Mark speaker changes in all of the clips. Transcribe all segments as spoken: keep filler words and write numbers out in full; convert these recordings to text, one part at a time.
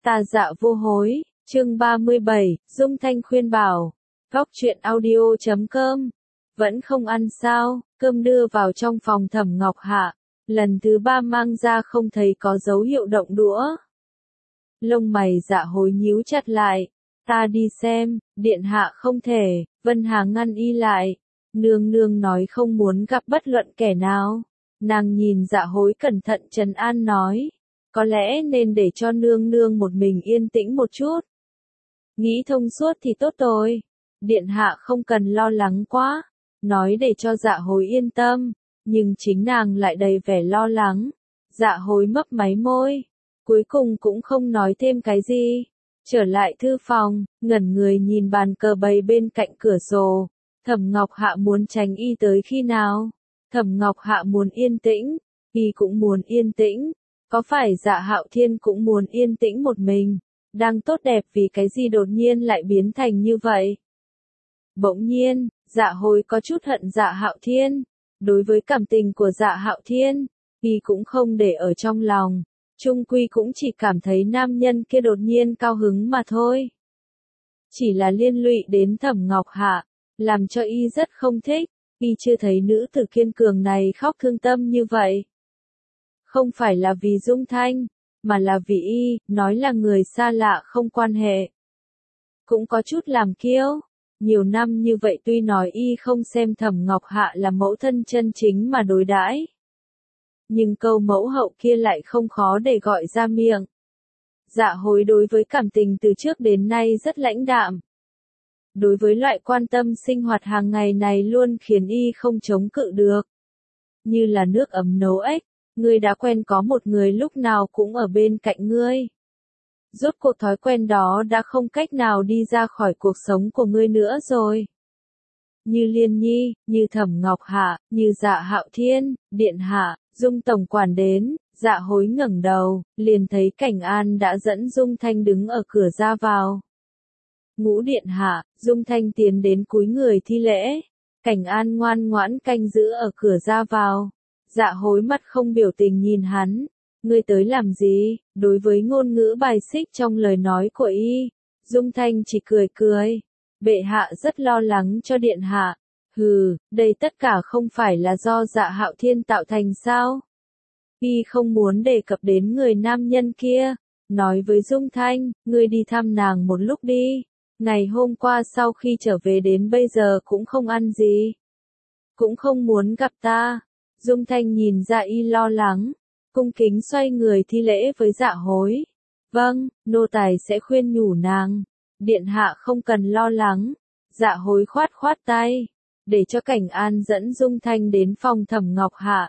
Speaker 1: Ta dạ vô hối, chương ba mươi bảy, Dung Thanh khuyên bảo. Góc truyện audio chấm com. Vẫn không ăn sao, cơm đưa vào trong phòng Thẩm Ngọc Hạ. Lần thứ ba mang ra không thấy có dấu hiệu động đũa. Lông mày dạ hối nhíu chặt lại. Ta đi xem, điện hạ không thể, Vân Hà ngăn y lại. Nương nương nói không muốn gặp bất luận kẻ nào. Nàng nhìn dạ hối cẩn thận trấn an nói. Có lẽ nên để cho nương nương một mình yên tĩnh một chút. Nghĩ thông suốt thì tốt rồi. Điện hạ không cần lo lắng quá. Nói để cho dạ hối yên tâm. Nhưng chính nàng lại đầy vẻ lo lắng. Dạ hối mấp máy môi. Cuối cùng cũng không nói thêm cái gì. Trở lại thư phòng, ngẩn người nhìn bàn cờ bày bên cạnh cửa sổ. Thẩm Ngọc Hạ muốn tránh y tới khi nào? Thẩm Ngọc Hạ muốn yên tĩnh. Y cũng muốn yên tĩnh. Có phải Dạ Hạo Thiên cũng muốn yên tĩnh một mình? Đang tốt đẹp vì cái gì đột nhiên lại biến thành như vậy? Bỗng nhiên, Dạ Hối có chút hận Dạ Hạo Thiên. Đối với cảm tình của Dạ Hạo Thiên, y cũng không để ở trong lòng. Chung quy cũng chỉ cảm thấy nam nhân kia đột nhiên cao hứng mà thôi. Chỉ là liên lụy đến Thẩm Ngọc Hạ, làm cho y rất không thích. Y chưa thấy nữ tử kiên cường này khóc thương tâm như vậy. Không phải là vì Dung Thanh, mà là vì y, nói là người xa lạ không quan hệ. Cũng có chút làm kiêu. Nhiều năm như vậy tuy nói y không xem Thẩm Ngọc Hạ là mẫu thân chân chính mà đối đãi, nhưng câu mẫu hậu kia lại không khó để gọi ra miệng. Dạ hối đối với cảm tình từ trước đến nay rất lãnh đạm. Đối với loại quan tâm sinh hoạt hàng ngày này luôn khiến y không chống cự được. Như là nước ấm nấu ếch. Ngươi đã quen có một người lúc nào cũng ở bên cạnh ngươi. Rốt cuộc thói quen đó đã không cách nào đi ra khỏi cuộc sống của ngươi nữa rồi. Như Liên Nhi, như Thẩm Ngọc Hạ, như Dạ Hạo Thiên, Điện Hạ, Dung Tổng Quản đến, Dạ Hối ngẩng đầu, liền thấy Cảnh An đã dẫn Dung Thanh đứng ở cửa ra vào. Ngũ Điện Hạ, Dung Thanh tiến đến cúi người thi lễ. Cảnh An ngoan ngoãn canh giữ ở cửa ra vào. Dạ hối mặt không biểu tình nhìn hắn. Ngươi tới làm gì? Đối với ngôn ngữ bài xích trong lời nói của y, Dung Thanh chỉ cười cười. Bệ hạ rất lo lắng cho điện hạ. Hừ, đây tất cả không phải là do Dạ Hạo Thiên tạo thành sao? Y không muốn đề cập đến người nam nhân kia. Nói với Dung Thanh, ngươi đi thăm nàng một lúc đi. Ngày hôm qua sau khi trở về đến bây giờ cũng không ăn gì. Cũng không muốn gặp ta. Dung Thanh nhìn ra y lo lắng, cung kính xoay người thi lễ với Dạ hối. Vâng, nô tài sẽ khuyên nhủ nàng. Điện hạ không cần lo lắng. Dạ hối khoát khoát tay, để cho Cảnh An dẫn Dung Thanh đến phòng Thẩm Ngọc Hạ.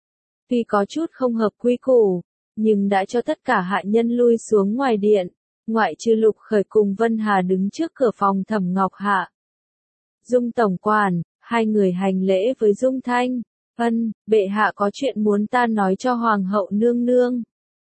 Speaker 1: Tuy có chút không hợp quy củ, nhưng đã cho tất cả hạ nhân lui xuống ngoài điện, ngoại trừ Lục Khởi cùng Vân Hà đứng trước cửa phòng Thẩm Ngọc Hạ. Dung Tổng Quản, hai người hành lễ với Dung Thanh. Ân, bệ hạ có chuyện muốn ta nói cho hoàng hậu nương nương.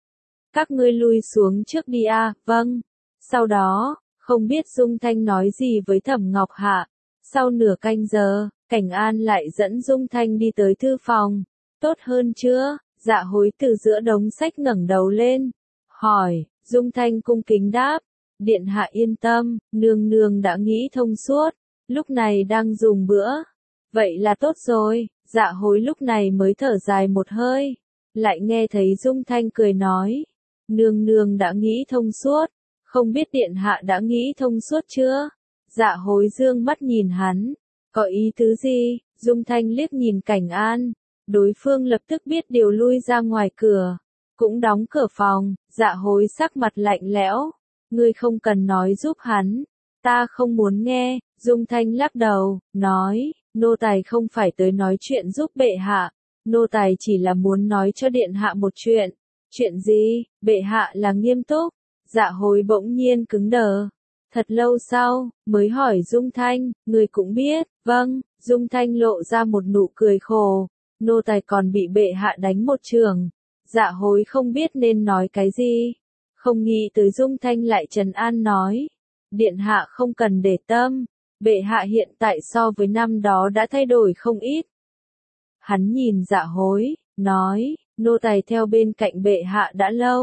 Speaker 1: Các ngươi lui xuống trước đi a, à, vâng. Sau đó, không biết Dung Thanh nói gì với Thẩm Ngọc Hạ. Sau nửa canh giờ, Cảnh An lại dẫn Dung Thanh đi tới thư phòng. Tốt hơn chưa? Dạ hối từ giữa đống sách ngẩng đầu lên. Hỏi, Dung Thanh cung kính đáp. Điện hạ yên tâm, nương nương đã nghĩ thông suốt. Lúc này đang dùng bữa. Vậy là tốt rồi. Dạ hối lúc này mới thở dài một hơi, lại nghe thấy Dung Thanh cười nói. Nương nương đã nghĩ thông suốt, không biết điện hạ đã nghĩ thông suốt chưa? Dạ hối dương mắt nhìn hắn, có ý tứ gì? Dung Thanh liếc nhìn Cảnh An, đối phương lập tức biết điều lui ra ngoài cửa, cũng đóng cửa phòng. Dạ hối sắc mặt lạnh lẽo, ngươi không cần nói giúp hắn, ta không muốn nghe. Dung Thanh lắc đầu, nói. Nô tài không phải tới nói chuyện giúp bệ hạ, nô tài chỉ là muốn nói cho điện hạ một chuyện. Chuyện gì? Bệ hạ là nghiêm túc. Dạ hối bỗng nhiên cứng đờ. Thật lâu sau, mới hỏi Dung Thanh, người cũng biết. Vâng, Dung Thanh lộ ra một nụ cười khổ. Nô tài còn bị bệ hạ đánh một trường. Dạ hối không biết nên nói cái gì. Không nghĩ tới Dung Thanh lại trấn an nói. Điện hạ không cần để tâm. Bệ hạ hiện tại so với năm đó đã thay đổi không ít. Hắn nhìn Dạ hối, nói, nô tài theo bên cạnh bệ hạ đã lâu.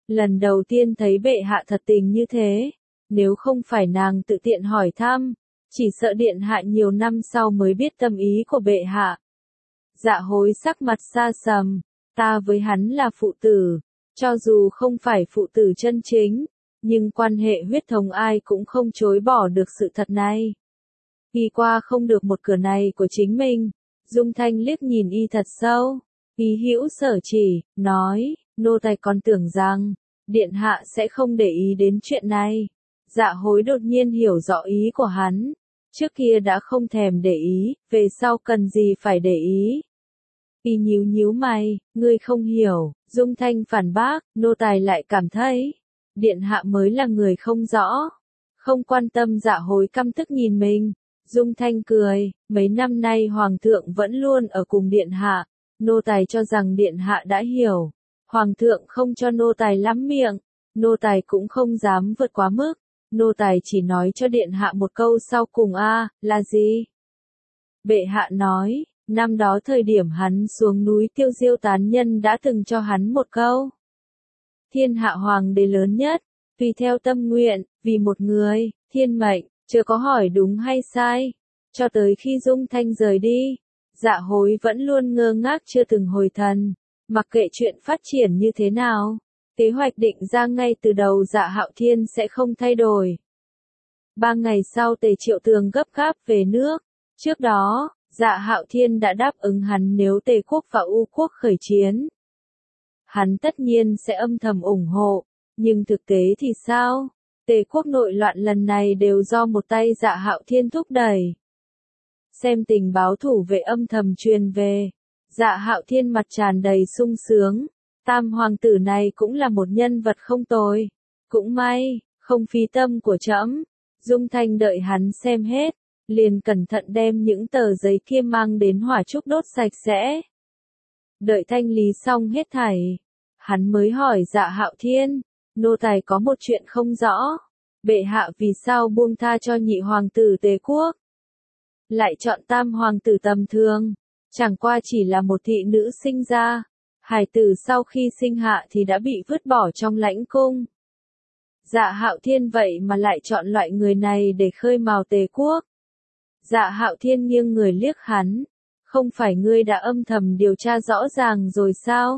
Speaker 1: Lần đầu tiên thấy bệ hạ thật tình như thế, nếu không phải nàng tự tiện hỏi thăm, chỉ sợ điện hạ nhiều năm sau mới biết tâm ý của bệ hạ. Dạ hối sắc mặt xa sầm, ta với hắn là phụ tử, cho dù không phải phụ tử chân chính, nhưng quan hệ huyết thống ai cũng không chối bỏ được sự thật này. Y qua không được một cửa này của chính mình, Dung Thanh liếc nhìn y thật sâu, ý hữu sở chỉ, nói, nô tài còn tưởng rằng, điện hạ sẽ không để ý đến chuyện này. Dạ hối đột nhiên hiểu rõ ý của hắn, trước kia đã không thèm để ý, về sau cần gì phải để ý. Y nhíu nhíu mày, ngươi không hiểu, Dung Thanh phản bác, nô tài lại cảm thấy, điện hạ mới là người không rõ, không quan tâm. Dạ hối căm tức nhìn mình, Dung Thanh cười, mấy năm nay hoàng thượng vẫn luôn ở cùng điện hạ, nô tài cho rằng điện hạ đã hiểu, hoàng thượng không cho nô tài lắm miệng, nô tài cũng không dám vượt quá mức, nô tài chỉ nói cho điện hạ một câu sau cùng a, à, là gì? Bệ hạ nói, năm đó thời điểm hắn xuống núi tiêu diêu tán nhân đã từng cho hắn một câu. Thiên hạ hoàng đế lớn nhất, tùy theo tâm nguyện, vì một người, thiên mệnh, chưa có hỏi đúng hay sai. Cho tới khi Dung Thanh rời đi, Dạ hối vẫn luôn ngơ ngác chưa từng hồi thần, mặc kệ chuyện phát triển như thế nào. Kế hoạch định ra ngay từ đầu Dạ Hạo Thiên sẽ không thay đổi. Ba ngày sau Tề Triệu Tường gấp gáp về nước. Trước đó, Dạ Hạo Thiên đã đáp ứng hắn nếu Tề quốc và U quốc khởi chiến, hắn tất nhiên sẽ âm thầm ủng hộ. Nhưng thực tế thì sao? Tề quốc nội loạn lần này đều do một tay Dạ Hạo Thiên thúc đẩy. Xem tình báo thủ vệ âm thầm truyền về, Dạ Hạo Thiên mặt tràn đầy sung sướng. Tam hoàng tử này cũng là một nhân vật không tồi. Cũng may, không phí tâm của trẫm. Dung Thanh đợi hắn xem hết, liền cẩn thận đem những tờ giấy kia mang đến hỏa trúc đốt sạch sẽ. Đợi thanh lý xong hết thảy, hắn mới hỏi Dạ Hạo Thiên, nô tài có một chuyện không rõ, bệ hạ vì sao buông tha cho nhị hoàng tử Tề quốc, lại chọn tam hoàng tử tầm thường, chẳng qua chỉ là một thị nữ sinh ra, hài tử sau khi sinh hạ thì đã bị vứt bỏ trong lãnh cung. Dạ Hạo Thiên vậy mà lại chọn loại người này để khơi mào Tề quốc. Dạ Hạo Thiên nghiêng người liếc hắn, không phải ngươi đã âm thầm điều tra rõ ràng rồi sao?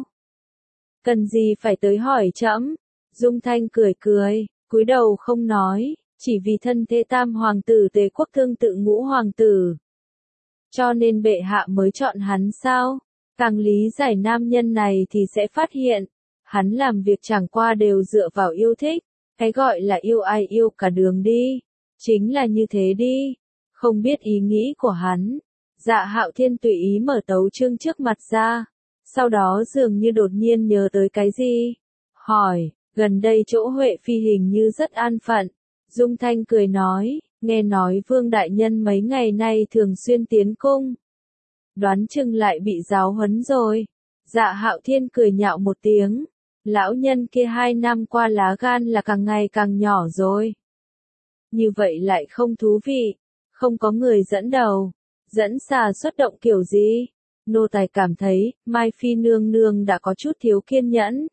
Speaker 1: Cần gì phải tới hỏi trẫm? Dung Thanh cười cười, cúi đầu không nói, chỉ vì thân thế tam hoàng tử Tề quốc tương tự ngũ hoàng tử. Cho nên bệ hạ mới chọn hắn sao? Càng lý giải nam nhân này thì sẽ phát hiện, hắn làm việc chẳng qua đều dựa vào yêu thích, cái gọi là yêu ai yêu cả đường đi, chính là như thế đi. Không biết ý nghĩ của hắn, Dạ Hạo Thiên tùy ý mở tấu chương trước mặt ra, sau đó dường như đột nhiên nhớ tới cái gì, hỏi, gần đây chỗ Huệ Phi hình như rất an phận. Dung Thanh cười nói, nghe nói Vương Đại Nhân mấy ngày nay thường xuyên tiến cung, đoán chừng lại bị giáo huấn rồi. Dạ Hạo Thiên cười nhạo một tiếng, lão nhân kia hai năm qua lá gan là càng ngày càng nhỏ rồi. Như vậy lại không thú vị, không có người dẫn đầu, dẫn xà xuất động kiểu gì? Nô tài cảm thấy, Mai Phi nương nương đã có chút thiếu kiên nhẫn.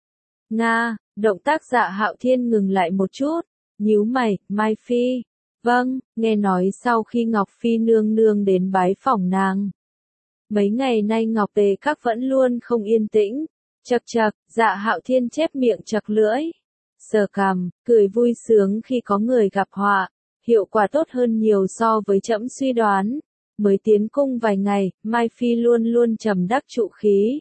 Speaker 1: Nga, động tác Dạ Hạo Thiên ngừng lại một chút, nhíu mày, Mai Phi. Vâng, nghe nói sau khi Ngọc Phi nương nương đến bái phỏng nàng. Mấy ngày nay Ngọc Tề các vẫn luôn không yên tĩnh. Chậc chậc, Dạ Hạo Thiên chép miệng chậc lưỡi. Sờ cằm, cười vui sướng khi có người gặp họa. Hiệu quả tốt hơn nhiều so với trẫm suy đoán. Mới tiến cung vài ngày, Mai Phi luôn luôn trầm đắc trụ khí.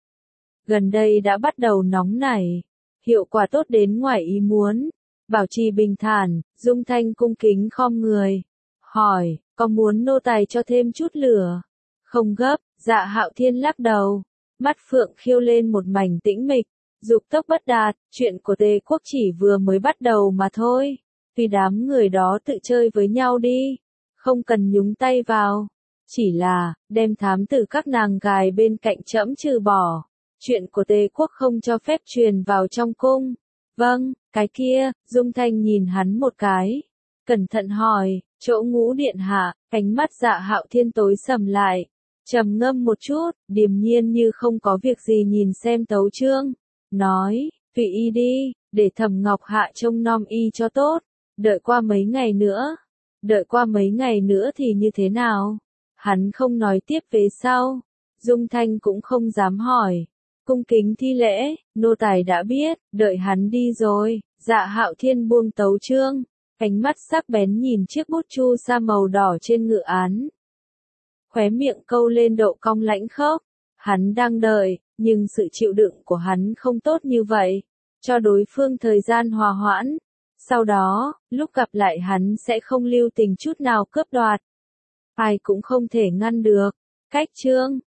Speaker 1: Gần đây đã bắt đầu nóng nảy. Hiệu quả tốt đến ngoài ý muốn. Bảo trì bình thản, Dung Thanh cung kính khom người. Hỏi, có muốn nô tài cho thêm chút lửa? Không gấp. Dạ Hạo Thiên lắc đầu. Mắt phượng khiêu lên một mảnh tĩnh mịch. Dục tốc bất đạt, chuyện của Tề quốc chỉ vừa mới bắt đầu mà thôi. Tuy đám người đó tự chơi với nhau đi, không cần nhúng tay vào. Chỉ là, đem thám tử các nàng gài bên cạnh trẫm trừ bỏ. Chuyện của Tề quốc không cho phép truyền vào trong cung. Vâng, cái kia, Dung Thanh nhìn hắn một cái. Cẩn thận hỏi, chỗ Ngũ điện hạ, ánh mắt Dạ Hạo Thiên tối sầm lại. Trầm ngâm một chút, điềm nhiên như không có việc gì nhìn xem tấu chương. Nói, Tùy y đi, để Thẩm Ngọc Hạ trông nom y cho tốt, đợi qua mấy ngày nữa. Đợi qua mấy ngày nữa thì như thế nào? Hắn không nói tiếp về sau. Dung Thanh cũng không dám hỏi. Cung kính thi lễ, nô tài đã biết, đợi hắn đi rồi. Dạ Hạo Thiên buông tấu chương, ánh mắt sắc bén nhìn chiếc bút chu sa màu đỏ trên ngự án. Khóe miệng câu lên độ cong lãnh khốc. Hắn đang đợi, nhưng sự chịu đựng của hắn không tốt như vậy. Cho đối phương thời gian hòa hoãn. Sau đó, lúc gặp lại hắn sẽ không lưu tình chút nào cướp đoạt. Ai cũng không thể ngăn được. Cách chương